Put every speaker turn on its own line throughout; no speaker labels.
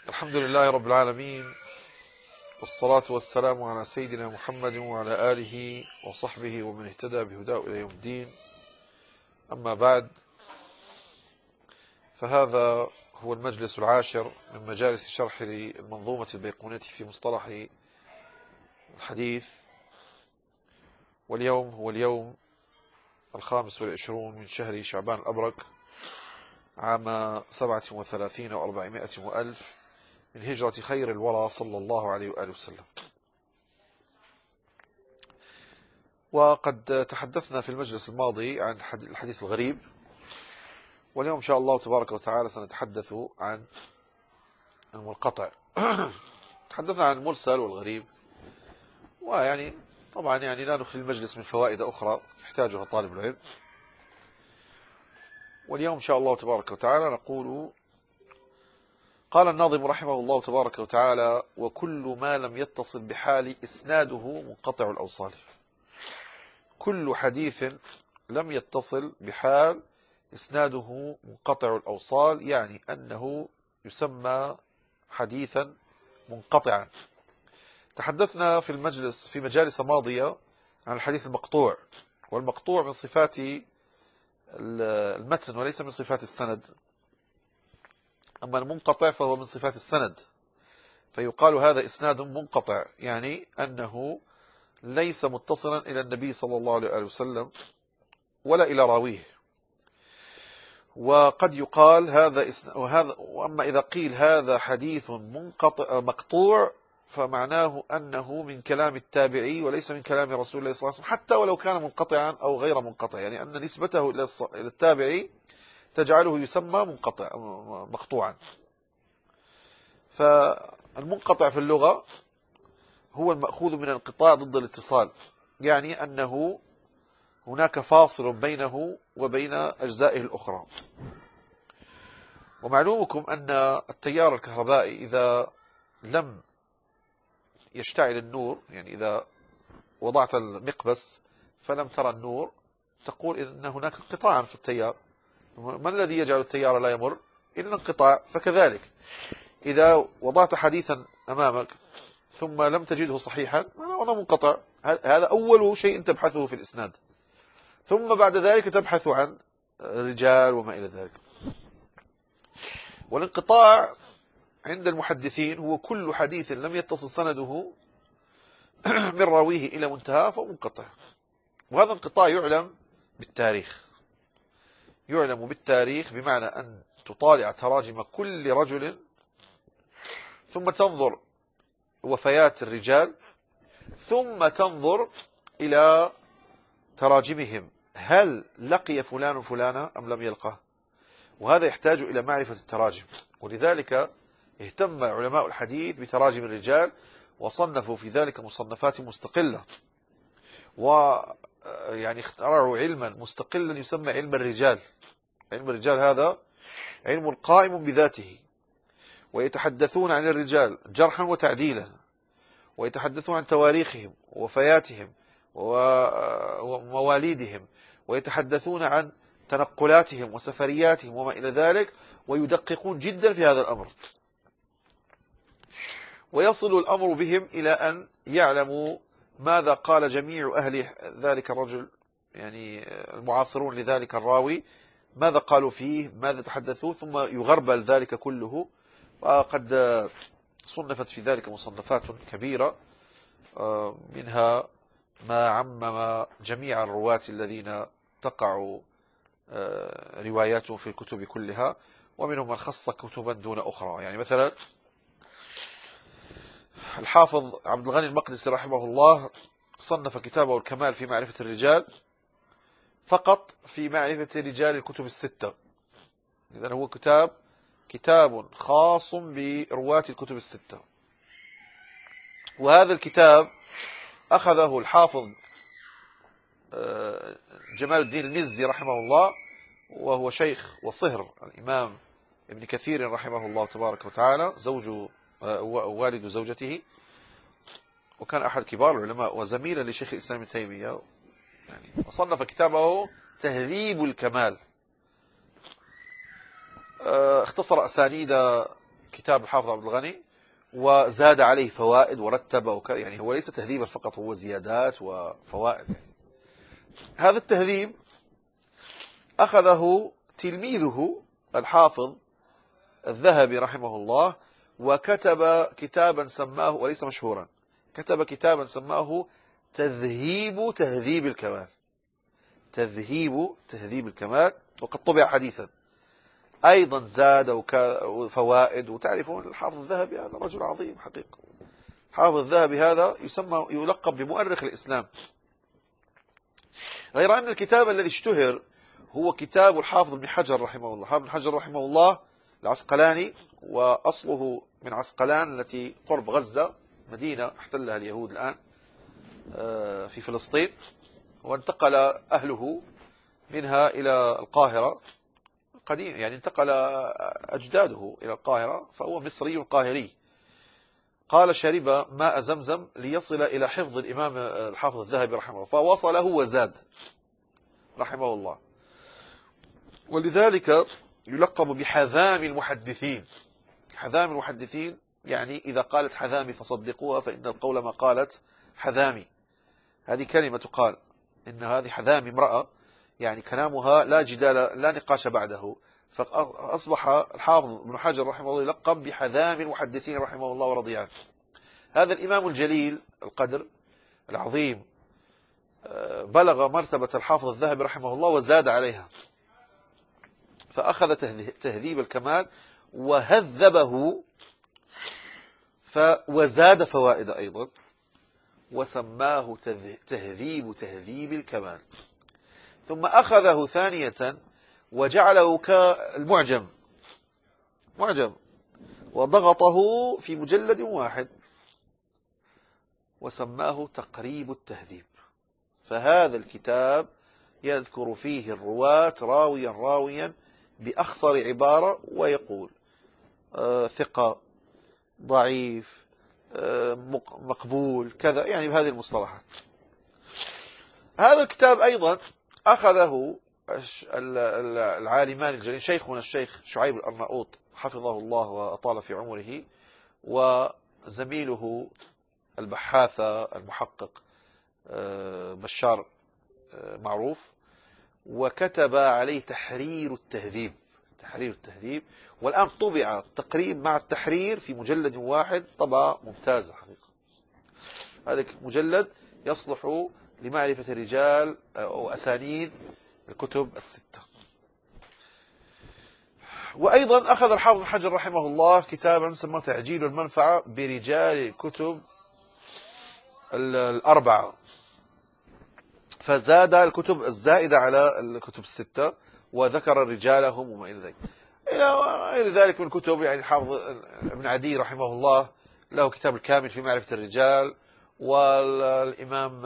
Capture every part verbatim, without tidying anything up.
الحمد لله رب العالمين، والصلاة والسلام على سيدنا محمد وعلى آله وصحبه ومن اهتدى بهداه إلى يوم الدين. أما بعد، فهذا هو المجلس العاشر من مجالس شرح المنظومة البيقونية في مصطلح الحديث، واليوم هو اليوم الخامس والعشرون من شهر شعبان الأبرك عام سبعة وثلاثين وأربعمائة وألف من هجرة خير الورى صلى الله عليه وآله وسلم. وقد تحدثنا في المجلس الماضي عن الحديث الغريب، واليوم إن شاء الله تبارك وتعالى سنتحدث عن المنقطع. تحدثنا عن المرسل والغريب، ويعني طبعا يعني لا نخلي المجلس من فوائد أخرى يحتاجها طالب العلم. واليوم إن شاء الله تبارك وتعالى نقول: قال الناظم رحمه الله تبارك وتعالى: وكل ما لم يتصل بحال إسناده منقطع الأوصال. كل حديث لم يتصل بحال إسناده منقطع الأوصال، يعني أنه يسمى حديثا منقطعا. تحدثنا في المجلس في مجالس ماضية عن الحديث المقطوع، والمقطوع من صفات المتن وليس من صفات السند، أما المنقطع فهو من صفات السند، فيقال هذا إسناد منقطع، يعني أنه ليس متصلا إلى النبي صلى الله عليه وسلم ولا إلى راويه. وقد يقال هذا إسناد وهذا، وأما إذا قيل هذا حديث منقطع مقطوع فمعناه أنه من كلام التابعي وليس من كلام رسول الله صلى الله عليه وسلم، حتى ولو كان منقطعا أو غير منقطع، يعني أن نسبته إلى التابعي تجعله يسمى منقطع مقطوعا. فالمنقطع في اللغة هو المأخوذ من الانقطاع ضد الاتصال، يعني أنه هناك فاصل بينه وبين أجزائه الأخرى. ومعلومكم أن التيار الكهربائي إذا لم يشتعل النور، يعني إذا وضعت المقبس فلم ترى النور، تقول إن هناك انقطاعا في التيار. ما الذي يجعل التيار لا يمر؟ إلا انقطاع. فكذلك إذا وضعت حديثا أمامك ثم لم تجده صحيحا، أنا منقطع. هذا أول شيء تبحثه في الإسناد، ثم بعد ذلك تبحث عن رجال وما إلى ذلك. والانقطاع عند المحدثين هو كل حديث لم يتصل سنده من راويه إلى منتهى فهو منقطع. وهذا انقطاع يعلم بالتاريخ، يعلم بالتاريخ بمعنى أن تطالع تراجم كل رجل ثم تنظر وفيات الرجال، ثم تنظر إلى تراجمهم، هل لقي فلان فلانا أم لم يلقه؟ وهذا يحتاج إلى معرفة التراجم، ولذلك اهتم علماء الحديث بتراجم الرجال وصنفوا في ذلك مصنفات مستقلة، ويعني اخترعوا علما مستقلا يسمى علم الرجال. علم الرجال هذا علم قائم بذاته، ويتحدثون عن الرجال جرحا وتعديلا، ويتحدثون عن تواريخهم ووفياتهم ومواليدهم، ويتحدثون عن تنقلاتهم وسفرياتهم وما إلى ذلك، ويدققون جدا في هذا الأمر. ويصل الأمر بهم إلى أن يعلموا ماذا قال جميع أهل ذلك الرجل، يعني المعاصرون لذلك الراوي، ماذا قالوا فيه، ماذا تحدثوا، ثم يغربل ذلك كله. وقد صنفت في ذلك مصنفات كبيرة، منها ما عمم جميع الرواة الذين تقع رواياتهم في الكتب كلها، ومنهم من خص كتبا دون أخرى. يعني مثلا الحافظ عبد الغني المقدسي رحمه الله صنف كتابه الكمال في معرفة الرجال فقط في معرفة رجال الكتب الستة. إذن هو كتاب كتاب خاص برواة الكتب الستة. وهذا الكتاب أخذه الحافظ جمال الدين المزي رحمه الله، وهو شيخ وصهر الإمام ابن كثير رحمه الله تبارك وتعالى، زوج والد زوجته، وكان أحد كبار العلماء وزميلا لشيخ الإسلام ابن تيمية. يعني وصنف كتابه تهذيب الكمال، اختصر أسانيد كتاب الحافظ عبد الغني وزاد عليه فوائد ورتب وكذا، يعني هو ليس تهذيبا فقط، هو زيادات وفوائد. يعني هذا التهذيب أخذه تلميذه الحافظ الذهبي رحمه الله، وكتب كتابا سماه، وليس مشهورا، كتب كتابا سماه تذهيب تهذيب الكمال. تذهيب تهذيب الكمال، وقد طبع حديثا أيضا زاد فوائد. وتعرفون الحافظ الذهبي هذا رجل عظيم حقيقة. الحافظ الذهبي هذا يسمى يلقب بمؤرخ الإسلام، غير أن الكتاب الذي اشتهر هو كتاب الحافظ بن حجر رحمه الله. حافظ بن حجر رحمه الله العسقلاني، وأصله من عسقلان التي قرب غزة، مدينة احتلها اليهود الآن في فلسطين، وانتقل أهله منها إلى القاهرة قديم، يعني انتقل أجداده إلى القاهرة، فهو مصري قاهري. قال شرب ماء زمزم ليصل إلى حفظ الإمام الحافظ الذهبي رحمه الله، فوصله وزاد رحمه الله. ولذلك يلقب بحذام المحدثين. حذام المحدثين يعني إذا قالت حذامي فصدقوها، فإن القول ما قالت حذامي. هذه كلمة تقال، إن هذه حذامي امرأة، يعني كلامها لا جدال لا نقاش بعده. فأصبح الحافظ ابن حجر رحمه الله يلقب بحذام المحدثين رحمه الله ورضي عنه. هذا الإمام الجليل القدر العظيم بلغ مرتبة الحافظ الذهبي رحمه الله وزاد عليها، فأخذ تهذيب الكمال وهذبه وزاد فوائد أيضا، وسماه تهذيب تهذيب الكمال. ثم أخذه ثانية وجعله كالمعجم، معجم، وضغطه في مجلد واحد وسماه تقريب التهذيب. فهذا الكتاب يذكر فيه الرواة راويا راويا بأخصر عبارة، ويقول آه ثقة، ضعيف، آه مقبول، كذا، يعني بهذه المصطلحات. هذا الكتاب أيضا أخذه العالمان الجليل، شيخنا الشيخ شعيب الأرناؤوط حفظه الله وأطال في عمره، وزميله البحاث المحقق بشار معروف، وكتب عليه تحرير التهذيب. تحرير التهذيب، والآن طبع التقريب مع التحرير في مجلد واحد، طبعة ممتازة حقيقة. هذا مجلد يصلح لمعرفة الرجال وأسانيد الكتب الستة. وأيضا أخذ الحافظ بن حجر رحمه الله كتابا سماه تعجيل المنفعة برجال الكتب الأربعة، فزاد الكتب الزائدة على الكتب الستة وذكر رجالهم وما إلى ذلك، إلى غير ذلك من الكتب. يعني الحافظ ابن عدي رحمه الله له كتاب الكامل في معرفة الرجال، والإمام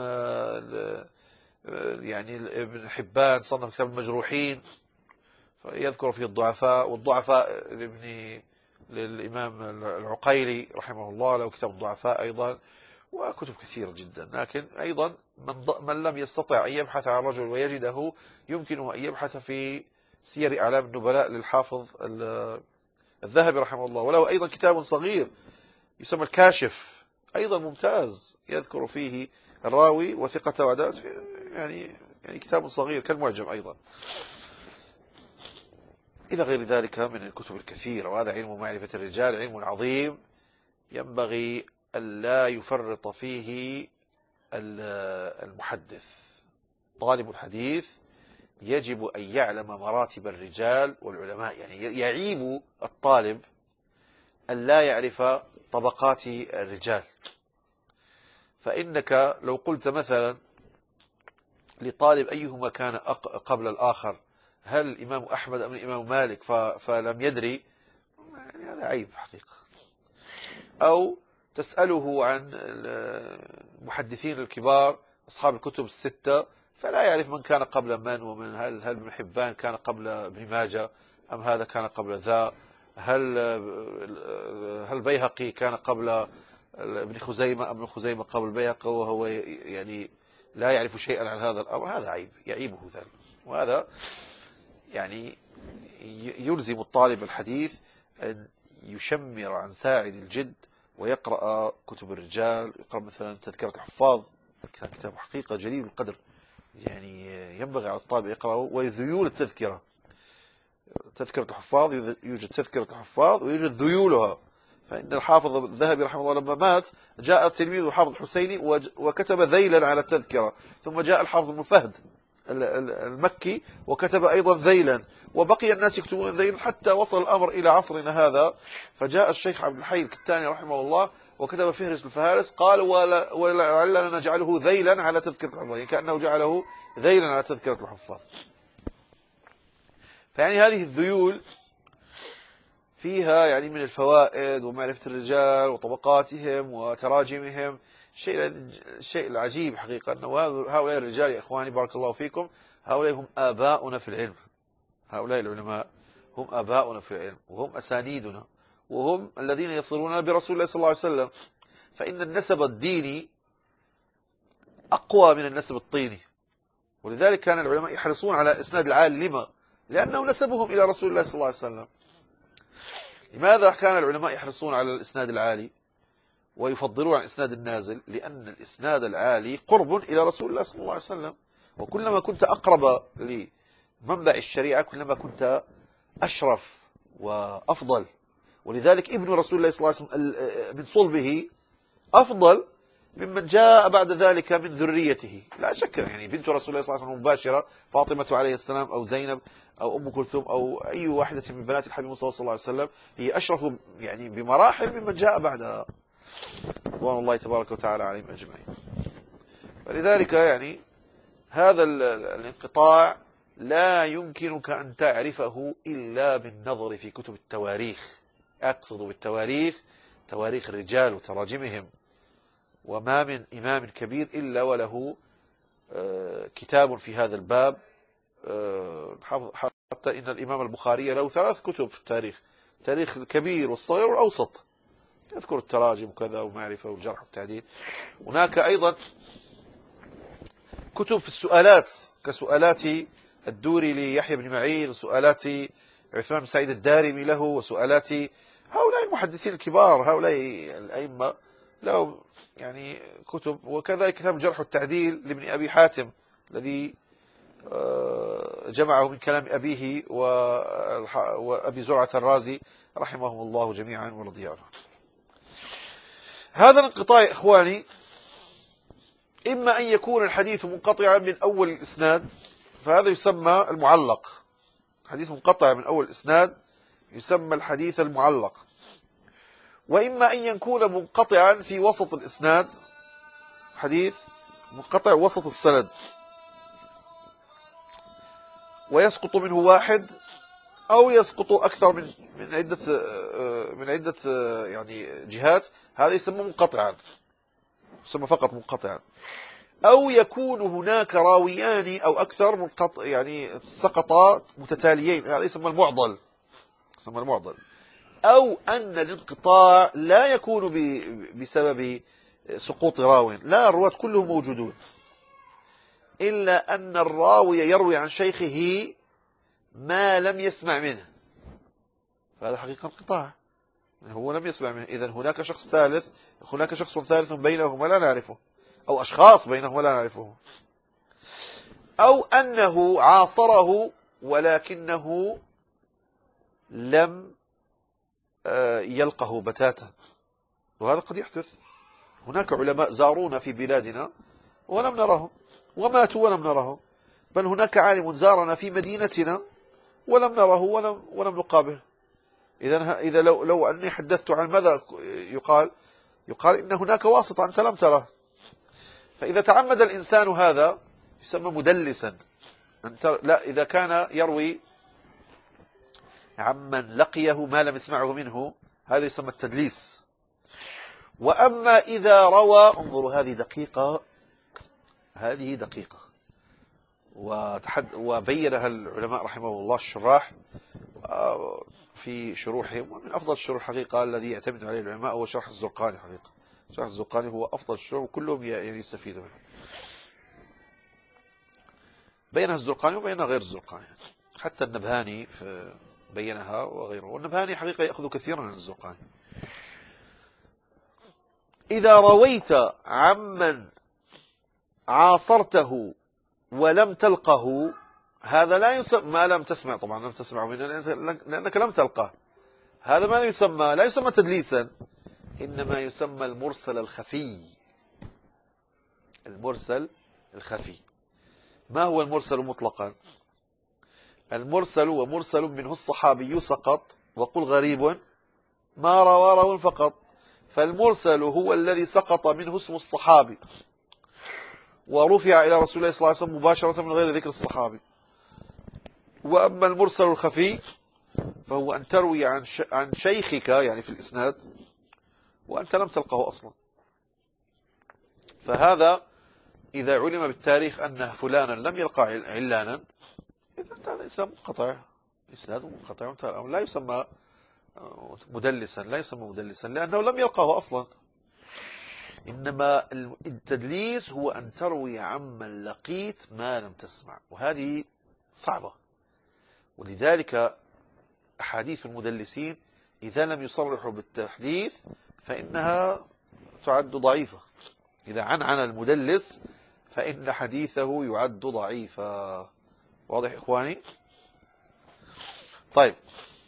يعني ابن حبان صنف كتاب المجروحين يذكر فيه الضعفاء، والضعفاء لابن للإمام العقيلي رحمه الله له كتاب الضعفاء أيضا، وكتب كثيرة جدا. لكن أيضا من, من لم يستطع أن يبحث عن رجل ويجده، يمكنه أن يبحث في سير أعلام النبلاء للحافظ الذهبي رحمه الله، وله أيضا كتاب صغير يسمى الكاشف، أيضا ممتاز، يذكر فيه الراوي وثقة وعدالة، يعني يعني كتاب صغير كالمعجم أيضا، إلى غير ذلك من الكتب الكثيرة. وهذا علم معرفة الرجال علم عظيم، ينبغي ألا يفرط فيه المحدث. طالب الحديث يجب أن يعلم مراتب الرجال والعلماء، يعني يعيب الطالب أن لا يعرف طبقات الرجال. فإنك لو قلت مثلا لطالب أيهما كان قبل الآخر، هل الإمام أحمد أم الإمام مالك، فلم يدري، يعني هذا عيب حقيقة. أو تسأله عن المحدثين الكبار أصحاب الكتب الستة، فلا يعرف من كان قبل من ومن، هل هل ابن حبان كان قبل ابن ماجه أم هذا كان قبل ذا، هل هل بيهقي كان قبل ابن خزيمة أم ابن خزيمة قبل بيهقي، وهو يعني لا يعرف شيئا عن هذا الأمر. هذا عيب يعيبه ذلك، وهذا يعني يلزم الطالب الحديث أن يشمر عن ساعد الجد ويقرأ كتب الرجال، يقرأ مثلا تذكرة الحفاظ، كان كتاب حقيقة جليل القدر، يعني ينبغي على الطالب يقرأه. وذيول التذكرة، تذكرة الحفاظ يوجد تذكرة الحفاظ ويوجد ذيولها. فإن الحافظ الذهبي رحمه الله لما مات جاء تلميذ الحافظ الحسيني وكتب ذيلا على التذكرة، ثم جاء الحافظ ابن فهد المكي وكتب أيضا ذيلا، وبقي الناس يكتبون ذيلا حتى وصل الأمر إلى عصرنا هذا. فجاء الشيخ عبد الحي الكتاني رحمه الله وكتب فهرس الفهارس، قال ولعلنا نجعله ذيلا على تذكرة الحفاظ، يعني كأنه جعله ذيلا على تذكرة الحفاظ. فيعني هذه الذيول فيها يعني من الفوائد ومعرفة الرجال وطبقاتهم وتراجمهم شيء الشيء العجيب حقيقة، أن هؤلاء الرجال يا إخواني بارك الله فيكم، هؤلاء هم آباؤنا في العلم، هؤلاء العلماء هم آباؤنا في العلم وهم أسانيدنا وهم الذين يصلون برسول الله صلى الله عليه وسلم. فإن النسب الديني أقوى من النسب الطيني، ولذلك كان العلماء يحرصون على إسناد العالي. لما؟ لأنه نسبهم إلى رسول الله صلى الله عليه وسلم. لماذا كان العلماء يحرصون على الإسناد العالي ويفضلون عن الإسناد النازل؟ لأن الإسناد العالي قرب إلى رسول الله صلى الله عليه وسلم، وكلما كنت أقرب لمنبع الشريعة كلما كنت أشرف وأفضل. ولذلك ابن رسول الله صلى الله عليه وسلم من صلبه أفضل ممن جاء بعد ذلك من ذريته، لا شك. يعني بنت رسول الله صلى الله عليه وسلم مباشرة فاطمة عليه السلام أو زينب أو أم كلثوم أو أي واحدة من بنات الحبيب صلى الله عليه وسلم هي أشرف يعني بمراحل ممن جاء بعدها، رضوان الله تبارك وتعالى عليهم أجمعين. فلذلك يعني هذا الانقطاع لا يمكنك أن تعرفه إلا بالنظر في كتب التواريخ. أقصد بالتواريخ تواريخ الرجال وتراجمهم، وما من إمام كبير إلا وله كتاب في هذا الباب. حتى إن الإمام البخاري له ثلاث كتب في التاريخ، تاريخ الكبير والصغير والأوسط، يذكر التراجم وكذا ومعرفة والجرح والتعديل. هناك أيضا كتب في السؤالات كسؤالات الدوري ليحيى بن معين، وسؤالات عثمان بن سعيد الدارمي له، وسؤالات هؤلاء المحدثين الكبار، هؤلاء الأئمة له يعني كتب. وكذلك كتاب الجرح والتعديل لابن أبي حاتم الذي جمعه من كلام أبيه وأبي زرعة الرازي رحمهم الله جميعا ورضي عنهم. هذا الانقطاع يا إخواني إما أن يكون الحديث منقطعا من أول الإسناد، فهذا يسمى المعلق، حديث منقطع من أول الإسناد يسمى الحديث المعلق. وإما أن يكون منقطعا في وسط الإسناد، حديث منقطع وسط السند ويسقط منه واحد أو يسقط أكثر من من عدة من عدة يعني جهات، هذا يسمى منقطعا، يسمى فقط منقطعا. أو يكون هناك راويان أو أكثر منقطع يعني سقطا متتاليين، هذا يسمى المعضل، يسمى المعضل. أو أن الانقطاع لا يكون بسبب سقوط راو، لا، الرواة كلهم موجودون، إلا أن الراوي يروي عن شيخه ما لم يسمع منه، فهذا حقيقة انقطاع، هو لم يسمع منه. إذن هناك شخص ثالث، هناك شخص ثالث بينهما لا نعرفه، أو أشخاص بينهما لا نعرفه. أو أنه عاصره ولكنه لم يلقه بتاتا، وهذا قد يحدث. هناك علماء زارونا في بلادنا ولم نرهم، وماتوا ولم نرهم، بل هناك عالم زارنا في مدينتنا ولم نره ولم, ولم نقابله. إذا إذا لو, لو أني حدثت عن ماذا يقال يقال إن هناك واسطة أنت لم تره. فإذا تعمد الإنسان هذا يسمى مدلسا. أنت لا، إذا كان يروي عمن لقيه ما لم يسمعه منه هذا يسمى التدليس. وأما إذا روى، انظروا هذه دقيقة، هذه دقيقة وتحد وبينها العلماء رحمه الله الشراح في شروحهم، ومن أفضل الشروح حقيقة الذي يعتمد عليه العلماء هو شرح الزرقاني. حقيقة شرح الزرقاني هو أفضل الشروح وكلهم يعني يستفيدوا منه، بينها الزرقاني وبينها غير الزرقاني. حتى النبهاني في بينها وغيره. والنبهاني حقيقة يأخذ كثيرا من الزرقاني. إذا رويت عمن عاصرته ولم تلقه، هذا لا يسمى، ما لم تسمع طبعا، لم تسمع منه لأنك لم تلقه، هذا ما يسمى، لا يسمى تدليسا، إنما يسمى المرسل الخفي. المرسل الخفي. ما هو المرسل مطلقا؟ المرسل ومرسل منه الصحابي سقط، وقل غريب ما روى راو فقط. فالمرسل هو الذي سقط منه اسم الصحابي ورفع إلى رسول الله صلى الله عليه وسلم مباشرة من غير ذكر الصحابي. وأما المرسل الخفي فهو أن تروي عن عن شيخك يعني في الإسناد وأنت لم تلقه أصلا. فهذا إذا علم بالتاريخ أن فلانا لم يلقى علانا، إذا هذا إسناد منقطع، إسناد منقطع لا يسمى مدلسا، لا يسمى مدلسا لأنه لم يلقاه أصلا. إنما التدليس هو أن تروي عمن لقيت ما لم تسمع، وهذه صعبة. ولذلك أحاديث المدلسين إذا لم يصرحوا بالتحديث فإنها تعد ضعيفة. إذا عنعن المدلس فإن حديثه يعد ضعيفا. واضح إخواني؟ طيب،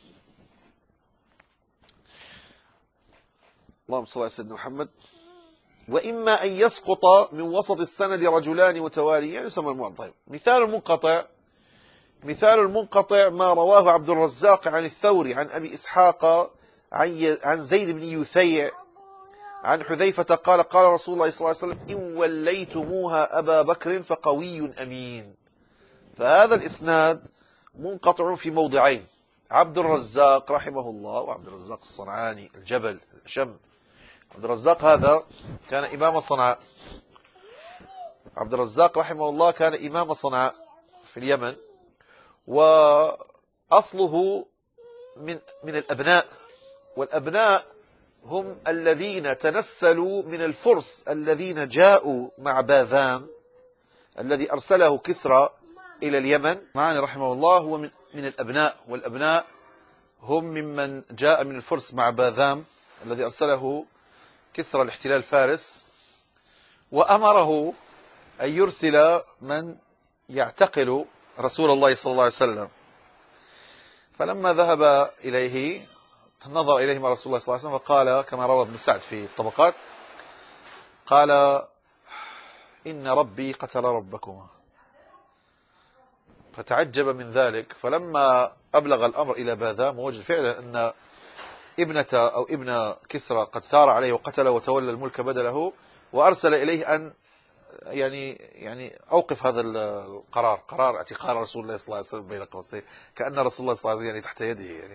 اللهم صل على سيدنا محمد. وإما أن يسقط من وسط السند رجلان متواليان يسمى المنقطع. مثال المنقطع، مثال المنقطع ما رواه عبد الرزاق عن الثوري عن أبي إسحاق عن زيد بن يثيع عن حذيفة قال قال رسول الله صلى الله عليه وسلم إن وليتموها أبا بكر فقوي أمين. فهذا الإسناد منقطع في موضعين. عبد الرزاق رحمه الله، وعبد الرزاق الصنعاني الجبل الشم، عبد الرزاق هذا كان إمام صنعاء. عبد الرزاق رحمه الله كان إمام صنعاء في اليمن، وأصله من من الأبناء، والأبناء هم الذين تنسلوا من الفرس الذين جاءوا مع باذام الذي أرسله كسرى إلى اليمن. معاني رحمه الله هو من من الأبناء، والأبناء هم ممن جاء من الفرس مع باذام الذي أرسله كسرى لاحتلال فارس، وأمره أن يرسل من يعتقل رسول الله صلى الله عليه وسلم. فلما ذهب إليه نظر إليهما رسول الله صلى الله عليه وسلم فقال كما روى ابن سعد في الطبقات، قال إن ربي قتل ربكما. فتعجب من ذلك، فلما أبلغ الأمر إلى باذام ووجد فعلا أن ابنة أو ابن كسرى قد ثار عليه وقتله وتولى الملك بدله، وأرسل إليه أن يعني يعني أوقف هذا القرار، قرار اعتقال رسول الله صلى الله عليه وسلم بين قوسين، كأن رسول الله صلى الله عليه وسلم يعني تحت يده يعني.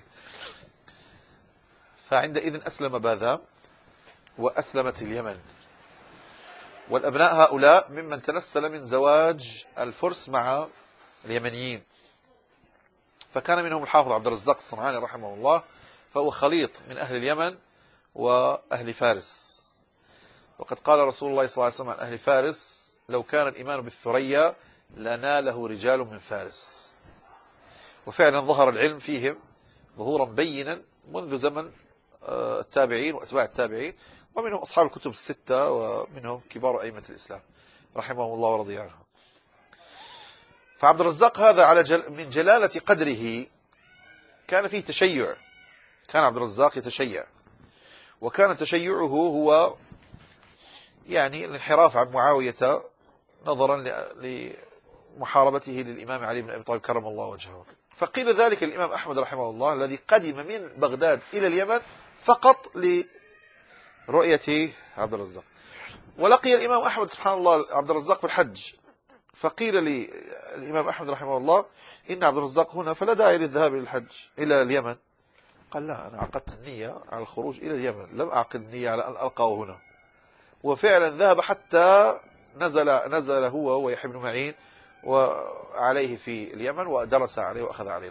فعندئذ أسلم باذام وأسلمت اليمن. والأبناء هؤلاء ممن تنسل من زواج الفرس مع اليمنيين. فكان منهم الحافظ عبد الرزاق الصنعاني رحمه الله، فهو خليط من أهل اليمن وأهل فارس. وقد قال رسول الله صلى الله عليه وسلم عن أهل فارس لو كان الإيمان بالثريا لناله رجال من فارس. وفعلا ظهر العلم فيهم ظهورا بينا منذ زمن التابعين وأتباع التابعين، ومنهم أصحاب الكتب الستة، ومنهم كبار أئمة الإسلام رحمهم الله ورضي عنهم. فعبد الرزاق هذا على جل من جلالة قدره كان فيه تشيع، كان عبد الرزاق يتشيع، وكان تشيعه هو يعني الانحراف عن معاوية نظرا لمحاربته للإمام علي بن أبي طالب كرم الله وجهه. فقيل ذلك الإمام أحمد رحمه الله الذي قدم من بغداد إلى اليمن فقط لرؤية عبد الرزاق. ولقي الإمام أحمد سبحان الله عبد الرزاق في الحج، فقيل للإمام أحمد رحمه الله إن عبد الرزاق هنا فلا داعي للذهاب إلى الحج إلى اليمن. قال لا، أنا عقدت النية على الخروج إلى اليمن، لم أعقد النية على أن ألقاه هنا. وفعلا ذهب حتى نزل نزل هو ويحيى بن معين وعليه في اليمن ودرس عليه وأخذ عليه.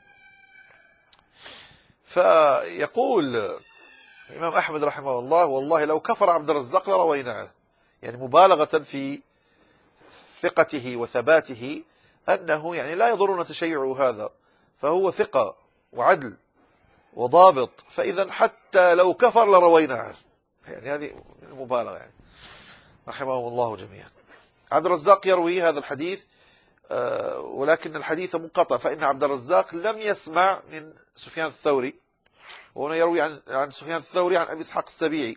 فيقول الإمام أحمد رحمه الله والله لو كفر عبد الرزاق لرويناه، يعني مبالغة في ثقته وثباته أنه يعني لا يضرنا تشيع هذا، فهو ثقة وعدل وضابط، فإذا حتى لو كفر لروينا عنه. يعني هذه المبالغة يعني، رحمهم الله جميعا. عبد الرزاق يروي هذا الحديث ولكن الحديث منقطع، فإن عبد الرزاق لم يسمع من سفيان الثوري، وهنا يروي عن عن سفيان الثوري عن أبي إسحاق السبيعي،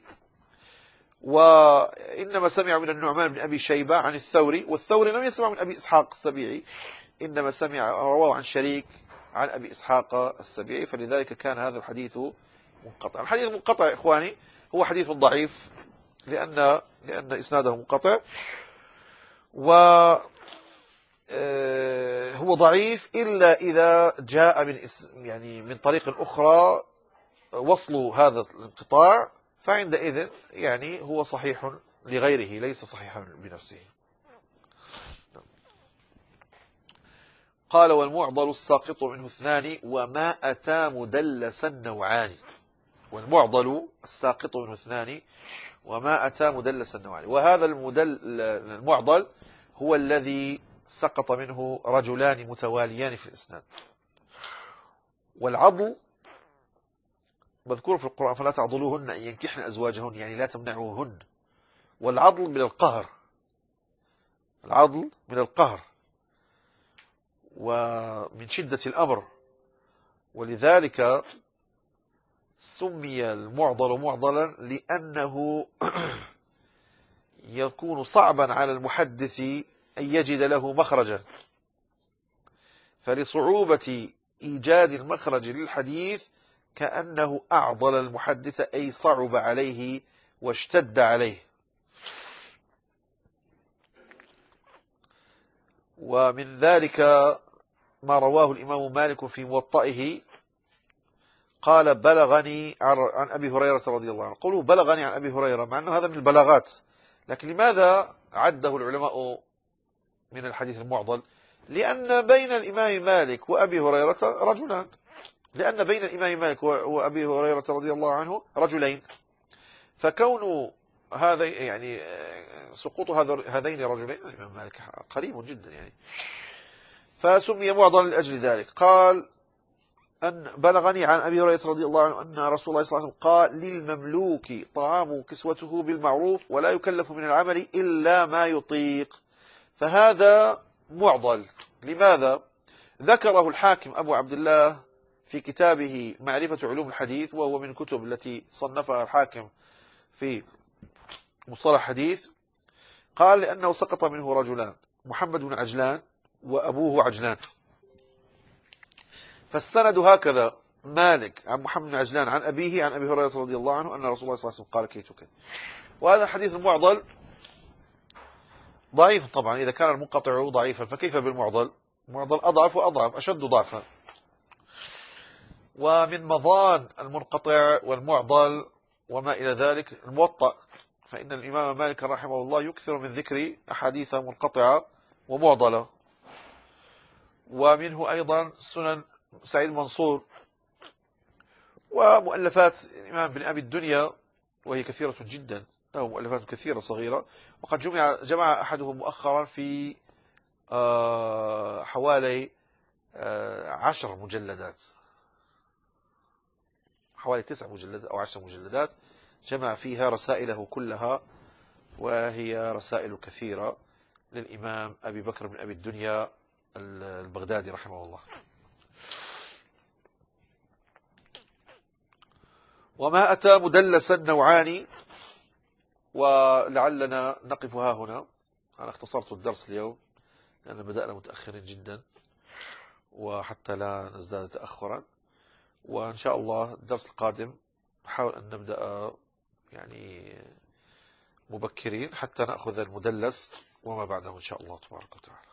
وإنما سمع من النعمان بن أبي شيبة عن الثوري، والثوري لم يسمع من أبي إسحاق السبيعي، إنما سمع رواه عن شريك عن أبي إسحاق السبيعي، فلذلك كان هذا الحديث منقطع. الحديث منقطع يا إخواني هو حديث ضعيف، لأن لأن إسناده منقطع، و هو ضعيف إلا إذا جاء من يعني من طريق أخرى وصل هذا الانقطاع، فعندئذ يعني هو صحيح لغيره ليس صحيحا بنفسه. قال: والمعضل الساقط منه اثنان وما أتى مدلسا نوعان. والمعضل الساقط منه اثنان وما أتى مدلسا نوعان. وهذا المدل المعضل هو الذي سقط منه رجلان متواليان في الإسناد. والعضل مذكور في القرآن: فلا تعضلوهن أن ينكحن أزواجهن، يعني لا تمنعوهن. والعضل من القهر، العضل من القهر ومن شدة الأمر، ولذلك سمي المعضل معضلا لأنه يكون صعبا على المحدث أن يجد له مخرجا، فلصعوبة إيجاد المخرج للحديث كأنه أعضل المحدث، أي صعب عليه واشتد عليه. ومن ذلك ما رواه الإمام مالك في موطئه، قال: بلغني عن أبي هريرة رضي الله عنه. قولوا بلغني عن أبي هريرة، مع أنه هذا من البلاغات، لكن لماذا عده العلماء من الحديث المعضل؟ لأن بين الإمام مالك وأبي هريرة رجلان، لأن بين الإمام مالك وأبي هريرة رضي الله عنه رجلين، فكون هذا يعني سقوط هذين الرجلين الإمام مالك قريب جدا يعني، فسمي معضل لأجل ذلك. قال: أن بلغني عن أبي هريرة رضي الله عنه أن رسول الله صلى الله عليه وسلم قال: للمملوك طعام كسوته بالمعروف ولا يكلف من العمل إلا ما يطيق. فهذا معضل. لماذا؟ ذكره الحاكم أبو عبد الله في كتابه معرفة علوم الحديث، وهو من الكتب التي صنفها الحاكم في مصطلح حديث. قال: لأنه سقط منه رجلان، محمد بن عجلان وأبوه عجلان. فالسند هكذا: مالك عن محمد بن عجلان عن أبيه عن أبي هريرة رضي الله عنه أن رسول الله صلى الله عليه وسلم قال كيت وكيت. وهذا حديث المعضل ضعيف طبعا، إذا كان المنقطع ضعيفا فكيف بالمعضل؟ المعضل أضعف وأضعف، أشد ضعفا. ومن مظان المنقطع والمعضل وما إلى ذلك الموطأ، فإن الإمام مالك رحمه الله يكثر من ذكر أحاديث منقطعة ومعضلة. ومنه أيضا سنن سعيد منصور، ومؤلفات الإمام بن أبي الدنيا، وهي كثيرة جدا، له مؤلفات كثيرة صغيرة، وقد جمع جمع أحدهم مؤخرا في حوالي عشر مجلدات، حوالي تسع مجلدات أو عشر مجلدات، جمع فيها رسائله كلها، وهي رسائل كثيرة للإمام أبي بكر بن أبي الدنيا البغدادي رحمه الله. وما أتى مدلسا نوعان. ولعلنا نقف ها هنا، أنا اختصرت الدرس اليوم لأن بدأنا متأخرين جدا، وحتى لا نزداد تأخرا. وإن شاء الله الدرس القادم نحاول أن نبدأ يعني مبكرين حتى نأخذ المدلس وما بعده إن شاء الله تبارك وتعالى.